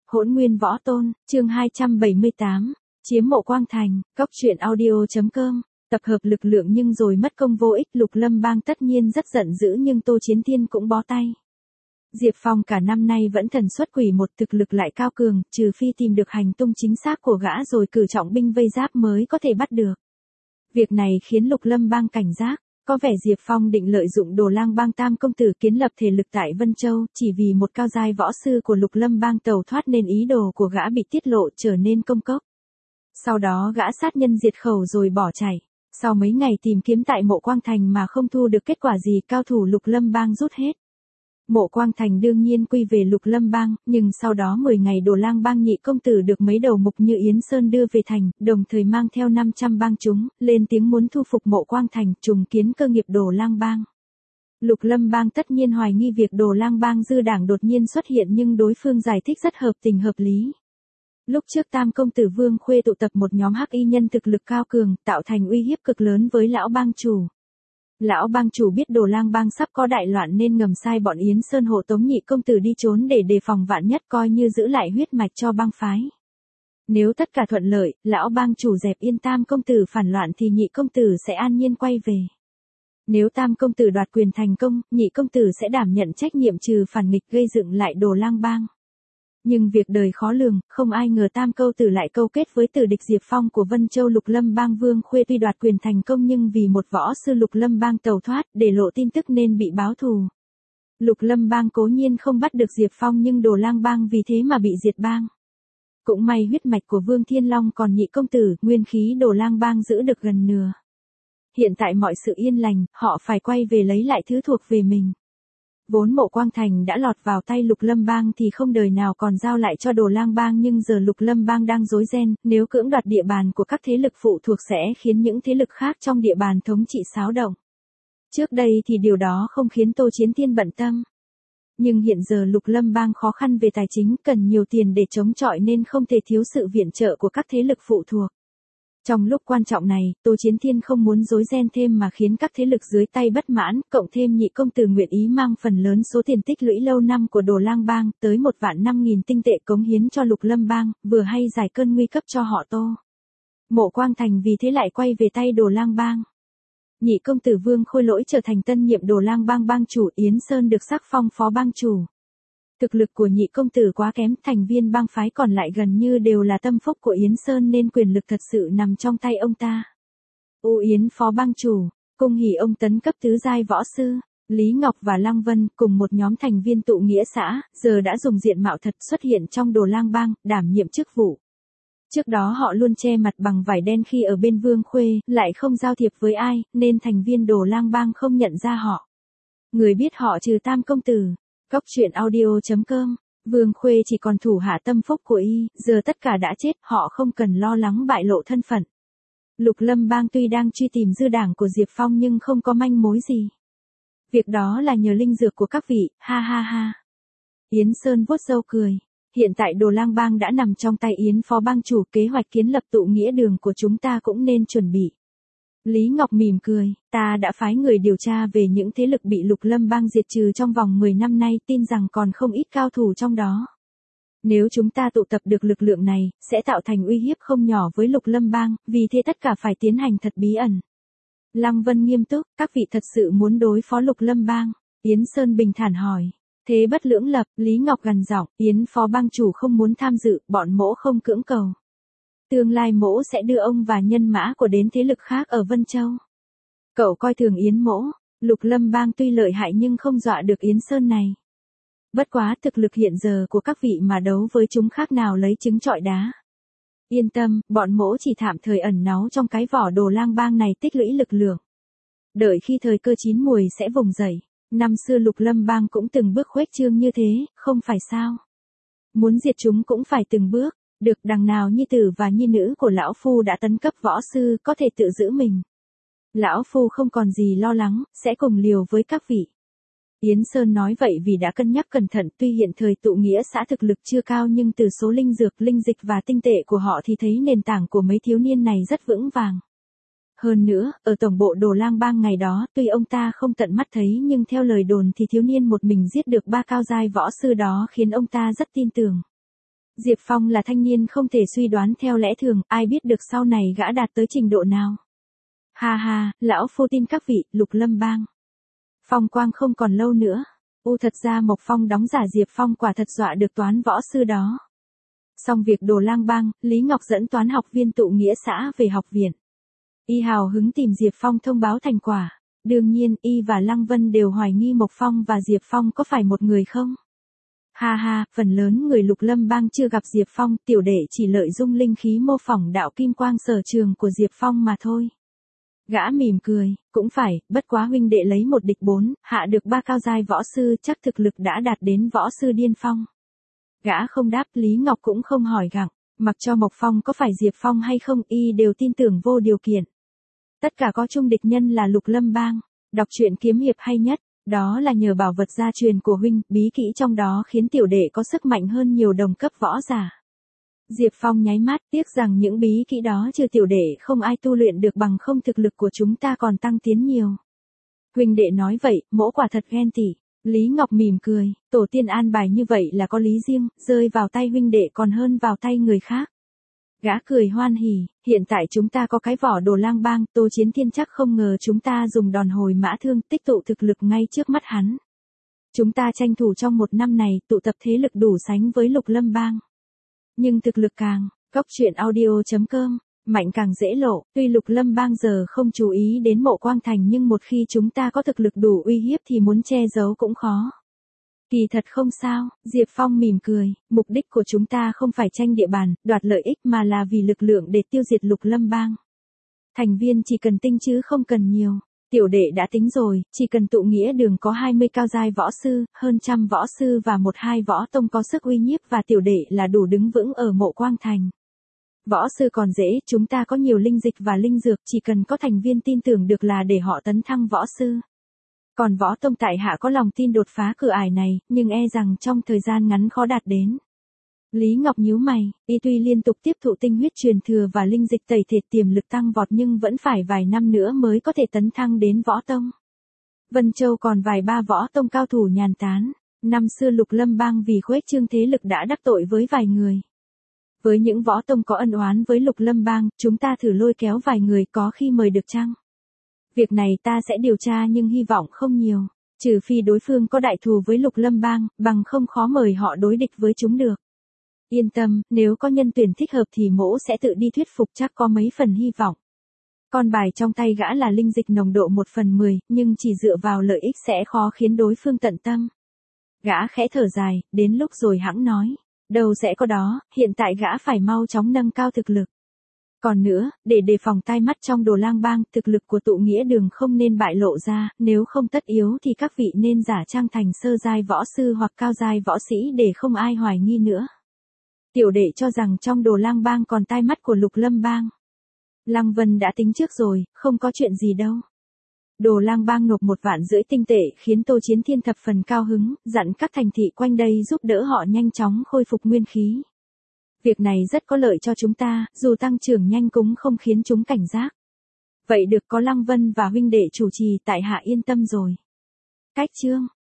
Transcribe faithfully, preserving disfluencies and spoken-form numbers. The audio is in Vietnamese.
Hỗn Nguyên Võ Tôn, chương hai trăm bảy mươi tám, chiếm mộ Quang Thành, cóc truyện audio.com, tập hợp lực lượng nhưng rồi mất công vô ích. Lục Lâm Bang tất nhiên rất giận dữ nhưng Tô Chiến Thiên cũng bó tay. Diệp Phong cả năm nay vẫn thần xuất quỷ một, thực lực lại cao cường, trừ phi tìm được hành tung chính xác của gã rồi cử trọng binh vây giáp mới có thể bắt được. Việc này khiến Lục Lâm Bang cảnh giác. Có vẻ Diệp Phong định lợi dụng Đồ Lang Bang Tam công tử kiến lập thể lực tại Vân Châu, chỉ vì một cao giai võ sư của Lục Lâm Bang tẩu thoát nên ý đồ của gã bị tiết lộ trở nên công cốc. Sau đó gã sát nhân diệt khẩu rồi bỏ chạy. Sau mấy ngày tìm kiếm tại mộ Quang Thành mà không thu được kết quả gì, cao thủ Lục Lâm Bang rút hết. Mộ Quang Thành đương nhiên quy về Lục Lâm Bang, nhưng sau đó mười ngày Đồ Lang Bang nhị công tử được mấy đầu mục như Yến Sơn đưa về thành, đồng thời mang theo năm trăm bang chúng, lên tiếng muốn thu phục Mộ Quang Thành, trùng kiến cơ nghiệp Đồ Lang Bang. Lục Lâm Bang tất nhiên hoài nghi việc Đồ Lang Bang dư đảng đột nhiên xuất hiện, nhưng đối phương giải thích rất hợp tình hợp lý. Lúc trước Tam công tử Vương Khuê tụ tập một nhóm hắc y nhân thực lực cao cường, tạo thành uy hiếp cực lớn với lão bang chủ. Lão bang chủ biết Đồ Lang Bang sắp có đại loạn nên ngầm sai bọn Yến Sơn hộ tống nhị công tử đi trốn để đề phòng vạn nhất, coi như giữ lại huyết mạch cho bang phái. Nếu tất cả thuận lợi, lão bang chủ dẹp yên Tam công tử phản loạn thì nhị công tử sẽ an nhiên quay về. Nếu Tam công tử đoạt quyền thành công, nhị công tử sẽ đảm nhận trách nhiệm trừ phản nghịch gây dựng lại Đồ Lang Bang. Nhưng việc đời khó lường, không ai ngờ Tam công tử lại câu kết với tử địch Diệp Phong của Vân Châu. Lục Lâm Bang Vương Khuê tuy đoạt quyền thành công nhưng vì một võ sư Lục Lâm Bang tẩu thoát, để lộ tin tức nên bị báo thù. Lục Lâm Bang cố nhiên không bắt được Diệp Phong nhưng Đồ Lang Bang vì thế mà bị diệt bang. Cũng may huyết mạch của Vương Thiên Long còn nhị công tử, nguyên khí Đồ Lang Bang giữ được gần nửa. Hiện tại mọi sự yên lành, họ phải quay về lấy lại thứ thuộc về mình. Vốn mộ Quang Thành đã lọt vào tay Lục Lâm Bang thì không đời nào còn giao lại cho Đồ Lang Bang, nhưng giờ Lục Lâm Bang đang rối ren, nếu cưỡng đoạt địa bàn của các thế lực phụ thuộc sẽ khiến những thế lực khác trong địa bàn thống trị xáo động. Trước đây thì điều đó không khiến Tô Chiến Thiên bận tâm. Nhưng hiện giờ Lục Lâm Bang khó khăn về tài chính, cần nhiều tiền để chống chọi nên không thể thiếu sự viện trợ của các thế lực phụ thuộc. Trong lúc quan trọng này, Tô Chiến Thiên không muốn rối ren thêm mà khiến các thế lực dưới tay bất mãn, cộng thêm nhị công tử nguyện ý mang phần lớn số tiền tích lũy lâu năm của Đồ Lang Bang, tới một vạn năm nghìn tinh tệ cống hiến cho Lục Lâm Bang, vừa hay giải cơn nguy cấp cho họ Tô. Mộ Quang Thành vì thế lại quay về tay Đồ Lang Bang. Nhị công tử Vương Khôi Lỗi trở thành tân nhiệm Đồ Lang Bang bang chủ, Yến Sơn được sắc phong phó bang chủ. Thực lực của nhị công tử quá kém, thành viên bang phái còn lại gần như đều là tâm phúc của Yến Sơn nên quyền lực thật sự nằm trong tay ông ta. U Yến phó bang chủ, cung hỉ ông tấn cấp tứ giai võ sư, Lý Ngọc và Lăng Vân cùng một nhóm thành viên tụ nghĩa xã, giờ đã dùng diện mạo thật xuất hiện trong Đồ Lang Bang, đảm nhiệm chức vụ. Trước đó họ luôn che mặt bằng vải đen khi ở bên Vương Khuê, lại không giao thiệp với ai, nên thành viên Đồ Lang Bang không nhận ra họ. Người biết họ trừ Tam công tử. Cóc truyện audio.com, Vương Khuê chỉ còn thủ hạ tâm phúc của y, giờ tất cả đã chết, họ không cần lo lắng bại lộ thân phận. Lục Lâm Bang tuy đang truy tìm dư đảng của Diệp Phong nhưng không có manh mối gì. Việc đó là nhờ linh dược của các vị, ha ha ha. Yến Sơn vuốt râu cười. Hiện tại Đồ Lang Bang đã nằm trong tay Yến phó bang chủ, kế hoạch kiến lập tụ nghĩa đường của chúng ta cũng nên chuẩn bị. Lý Ngọc mỉm cười, ta đã phái người điều tra về những thế lực bị Lục Lâm Bang diệt trừ trong vòng mười năm nay, tin rằng còn không ít cao thủ trong đó. Nếu chúng ta tụ tập được lực lượng này, sẽ tạo thành uy hiếp không nhỏ với Lục Lâm Bang, vì thế tất cả phải tiến hành thật bí ẩn. Lăng Vân nghiêm túc, các vị thật sự muốn đối phó Lục Lâm Bang? Yến Sơn bình thản hỏi. Thế bất lưỡng lập, Lý Ngọc gằn giọng, Yến phó bang chủ không muốn tham dự, bọn mỗ không cưỡng cầu. Tương lai mỗ sẽ đưa ông và nhân mã của đến thế lực khác ở Vân Châu. Cậu coi thường Yến mỗ, Lục Lâm Bang tuy lợi hại nhưng không dọa được Yến Sơn này. Bất quá thực lực hiện giờ của các vị mà đấu với chúng khác nào lấy trứng trọi đá. Yên tâm, bọn mỗ chỉ tạm thời ẩn náu trong cái vỏ Đồ Lang Bang này tích lũy lực lượng. Đợi khi thời cơ chín muồi sẽ vùng dậy. Năm xưa Lục Lâm Bang cũng từng bước khuếch trương như thế, không phải sao? Muốn diệt chúng cũng phải từng bước. Được, đằng nào nhi tử và nhi nữ của lão phu đã tấn cấp võ sư, có thể tự giữ mình. Lão phu không còn gì lo lắng, sẽ cùng liều với các vị. Yến Sơn nói vậy vì đã cân nhắc cẩn thận, tuy hiện thời tụ nghĩa xã thực lực chưa cao nhưng từ số linh dược, linh dịch và tinh tệ của họ thì thấy nền tảng của mấy thiếu niên này rất vững vàng. Hơn nữa, ở tổng bộ Đồ Lang Bang ngày đó, tuy ông ta không tận mắt thấy nhưng theo lời đồn thì thiếu niên một mình giết được ba cao giai võ sư đó khiến ông ta rất tin tưởng. Diệp Phong là thanh niên không thể suy đoán theo lẽ thường, ai biết được sau này gã đạt tới trình độ nào. Ha ha, lão phu tin các vị, Lục Lâm Bang. Phong quang không còn lâu nữa. U thật ra Mộc Phong đóng giả Diệp Phong quả thật dọa được toán võ sư đó. Xong việc Đồ Lang Bang, Lý Ngọc dẫn toán học viên tụ nghĩa xã về học viện. Y hào hứng tìm Diệp Phong thông báo thành quả. Đương nhiên, Y và Lăng Vân đều hoài nghi Mộc Phong và Diệp Phong có phải một người không? Ha ha, phần lớn người Lục Lâm Bang chưa gặp Diệp Phong, tiểu đệ chỉ lợi dụng linh khí mô phỏng đạo kim quang sở trường của Diệp Phong mà thôi. Gã mỉm cười, cũng phải, bất quá huynh đệ lấy một địch bốn, hạ được ba cao giai võ sư, chắc thực lực đã đạt đến võ sư điên phong. Gã không đáp, Lý Ngọc cũng không hỏi gặng, mặc cho Mộc Phong có phải Diệp Phong hay không, Y đều tin tưởng vô điều kiện. Tất cả có chung địch nhân là Lục Lâm Bang. Đọc truyện kiếm hiệp hay nhất, đó là nhờ bảo vật gia truyền của huynh, bí kỹ trong đó khiến tiểu đệ có sức mạnh hơn nhiều đồng cấp võ giả. Diệp Phong nháy mắt, tiếc rằng những bí kỹ đó trừ tiểu đệ không ai tu luyện được, bằng không thực lực của chúng ta còn tăng tiến nhiều. Huynh đệ nói vậy, mỗ quả thật ghen tị. Lý Ngọc mỉm cười, tổ tiên an bài như vậy là có lý riêng, rơi vào tay huynh đệ còn hơn vào tay người khác. Gã cười hoan hỉ, hiện tại chúng ta có cái vỏ Đồ Lang Bang, Tô Chiến Thiên chắc không ngờ chúng ta dùng đòn hồi mã thương tích tụ thực lực ngay trước mắt hắn. Chúng ta tranh thủ trong một năm này tụ tập thế lực đủ sánh với Lục Lâm Bang. Nhưng thực lực càng, góc truyện audio chấm com, mạnh càng dễ lộ, tuy Lục Lâm Bang giờ không chú ý đến Mộ Quang Thành nhưng một khi chúng ta có thực lực đủ uy hiếp thì muốn che giấu cũng khó. Kỳ thật không sao, Diệp Phong mỉm cười, mục đích của chúng ta không phải tranh địa bàn, đoạt lợi ích mà là vì lực lượng để tiêu diệt Lục Lâm Bang. Thành viên chỉ cần tinh chứ không cần nhiều. Tiểu đệ đã tính rồi, chỉ cần tụ nghĩa đường có hai mươi cao giai võ sư, hơn trăm võ sư và một hai võ tông có sức uy nhiếp và tiểu đệ là đủ đứng vững ở Mộ Quang Thành. Võ sư còn dễ, chúng ta có nhiều linh dịch và linh dược, chỉ cần có thành viên tin tưởng được là để họ tấn thăng võ sư. Còn võ tông tại hạ có lòng tin đột phá cửa ải này, nhưng e rằng trong thời gian ngắn khó đạt đến. Lý Ngọc nhíu mày, y tuy liên tục tiếp thụ tinh huyết truyền thừa và linh dịch tẩy thịt tiềm lực tăng vọt nhưng vẫn phải vài năm nữa mới có thể tấn thăng đến võ tông. Vân Châu còn vài ba võ tông cao thủ nhàn tán. Năm xưa Lục Lâm Bang vì khuếch trương thế lực đã đắc tội với vài người. Với những võ tông có ân oán với Lục Lâm Bang, chúng ta thử lôi kéo vài người, có khi mời được chăng? Việc này ta sẽ điều tra nhưng hy vọng không nhiều. Trừ phi đối phương có đại thù với Lục Lâm Bang, bằng không khó mời họ đối địch với chúng được. Yên tâm, nếu có nhân tuyển thích hợp thì mỗ sẽ tự đi thuyết phục, chắc có mấy phần hy vọng. Con bài trong tay gã là linh dịch nồng độ một phần mười, nhưng chỉ dựa vào lợi ích sẽ khó khiến đối phương tận tâm. Gã khẽ thở dài, đến lúc rồi hẵng nói. Đâu sẽ có đó, hiện tại gã phải mau chóng nâng cao thực lực. Còn nữa, để đề phòng tai mắt trong Đồ Lang Bang, thực lực của tụ nghĩa đường không nên bại lộ ra, nếu không tất yếu thì các vị nên giả trang thành sơ giai võ sư hoặc cao giai võ sĩ để không ai hoài nghi nữa. Tiểu đệ cho rằng trong Đồ Lang Bang còn tai mắt của Lục Lâm Bang. Lăng Vân đã tính trước rồi, không có chuyện gì đâu. Đồ Lang Bang nộp một vạn rưỡi tinh tệ khiến Tô Chiến Thiên thập phần cao hứng, dặn các thành thị quanh đây giúp đỡ họ nhanh chóng khôi phục nguyên khí. Việc này rất có lợi cho chúng ta, dù tăng trưởng nhanh cũng không khiến chúng cảnh giác. Vậy được, có Lăng Vân và huynh đệ chủ trì tại hạ yên tâm rồi. Cách chương